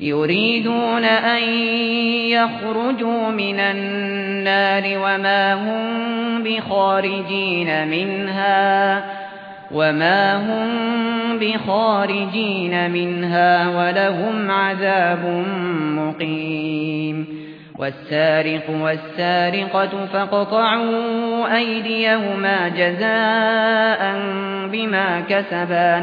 يريدون أن يخرجوا من النار وما هم بخارجين منها ولهم عذاب مقيم والسارق والسارقة فاقطعوا أيديهما جزاء بما كسبا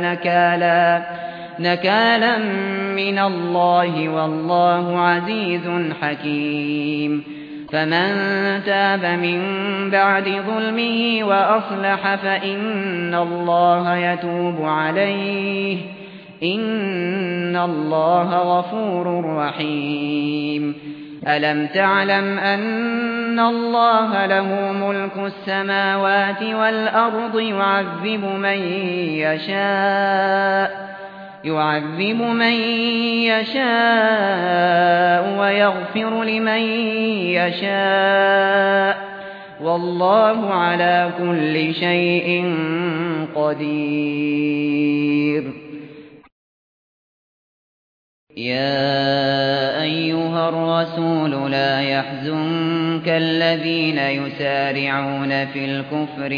نكالا من الله والله عزيز حكيم فمن تاب من بعد ظلمه وأصلح فإن الله يتوب عليه إن الله غفور رحيم ألم تعلم أن الله له ملك السماوات والأرض يعذب من يشاء ويغفر لمن يشاء والله على كل شيء قدير يا أيها الرسول لا يحزنك الذين يسارعون في الكفر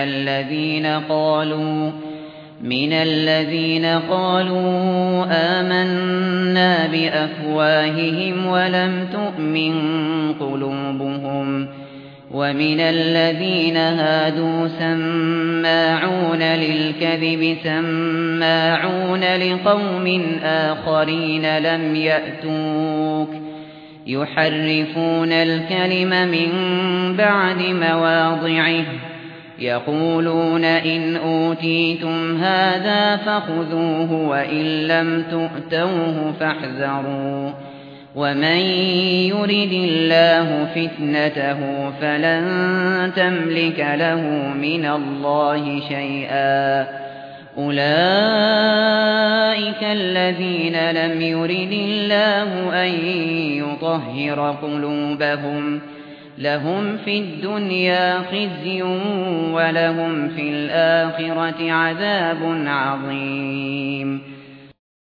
من الذين قالوا آمنا بأفواههم ولم تؤمن قلوبهم ومن الذين هادوا سماعون للكذب سماعون لقوم آخرين لم يأتوك يحرفون الكلم من بعد مواضعه يقولون إن أوتيتم هذا فخذوه وإن لم تؤتوه فاحذروا ومن يرد الله فتنته فلن تملك له من الله شيئا أولئك الذين لم يرد الله أن يطهر قلوبهم لهم في الدنيا خزي ولهم في الآخرة عذاب عظيم